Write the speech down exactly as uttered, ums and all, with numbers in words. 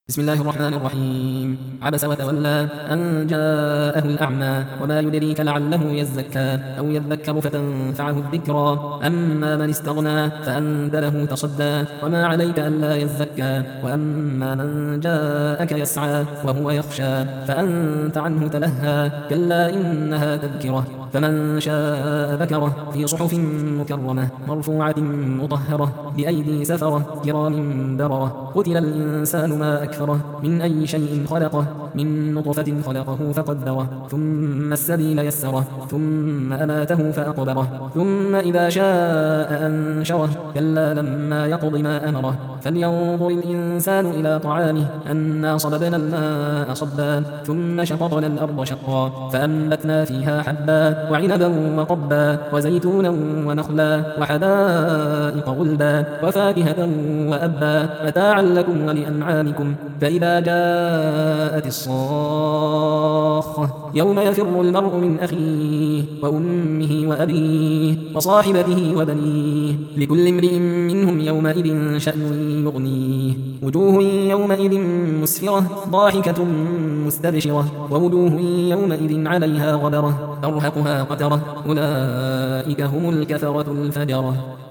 بسم الله الرحمن الرحيم. عبس وتولى أن جاءه الأعمى وما يدريك لعله يزكى أو يذكر فتنفعه الذكرى. أما من استغنى فأنت له تصدى وما عليك ألا يزكى. وأما من جاءك يسعى وهو يخشى فأنت عنه تلهى. كلا إنها تذكرة فمن شاء ذكره في صحف مكرمة مرفوعة مطهرة بأيدي سفرة كرام بررة. قتل الإنسان ما أكفره من أي شيء خلقه من نطفة خلقه فقدره ثم السبيل يسره ثم أماته فأقبره ثم إذا شاء أنشره. كلا لما يقض ما أمره فلينظر الإنسان إلى طعامه أنا صببنا الماء صبا ثم شققنا الأرض شقا فأنبتنا فيها حبا وعنبا وقبا وزيتونا ونخلا وحدائق غلبا وفاكهة وأبا متاعا لكم ولأنعامكم. فإذا جاءت الصاخة يوم يفر المرء من أخيه وأمه وأبيه وصاحبته وبنيه لكل امرئ منهم يومئذ شأن يغنيه. وجوه يومئذ مسفرة ضاحكة مستبشرة ووجوه يومئذ عليها غبرة ترهقها قترة أولئك هم الكفرة الفجرة.